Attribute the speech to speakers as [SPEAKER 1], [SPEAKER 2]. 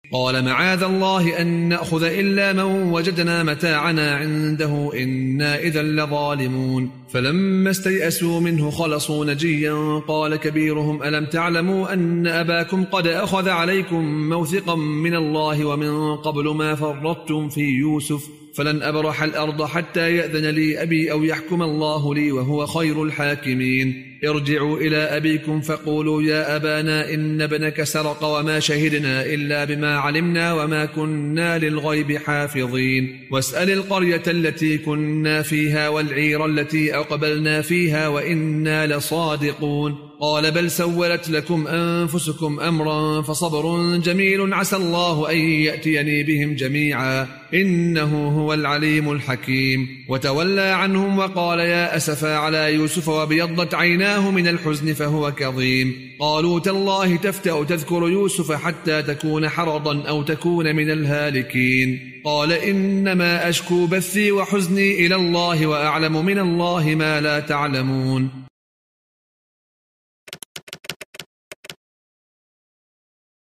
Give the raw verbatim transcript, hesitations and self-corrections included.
[SPEAKER 1] قال معاذ الله أن نأخذ إلا من وجدنا متاعنا عنده إنا إذا لظالمون. فلما استيئسوا منه خلصوا نجيا قال كبيرهم ألم تعلموا أن أباكم قد أخذ عليكم موثقا من الله ومن قبل ما فرطتم في يوسف فلن أبرح الأرض حتى يأذن لي أبي أو يحكم الله لي وهو خير الحاكمين. ارجعوا إلى أبيكم فقولوا يا أبانا إن ابنك سرق وما شهدنا إلا بما علمنا وما كنا للغيب حافظين. واسأل القرية التي كنا فيها والعير التي أقبلنا فيها وإنا لصادقون. قال بل سولت لكم أنفسكم أمرا فصبر جميل عسى الله أن يأتيني بهم جميعا إنه هو العليم الحكيم. وتولى عنهم وقال يا أسفا على يوسف وابيضت عيناه من الحزن فهو كظيم. قالوا تالله تفتأ تذكر يوسف حتى تكون حرضا أو تكون من الهالكين. قال إنما أشكو بثي وحزني إلى الله وأعلم من الله ما لا تعلمون.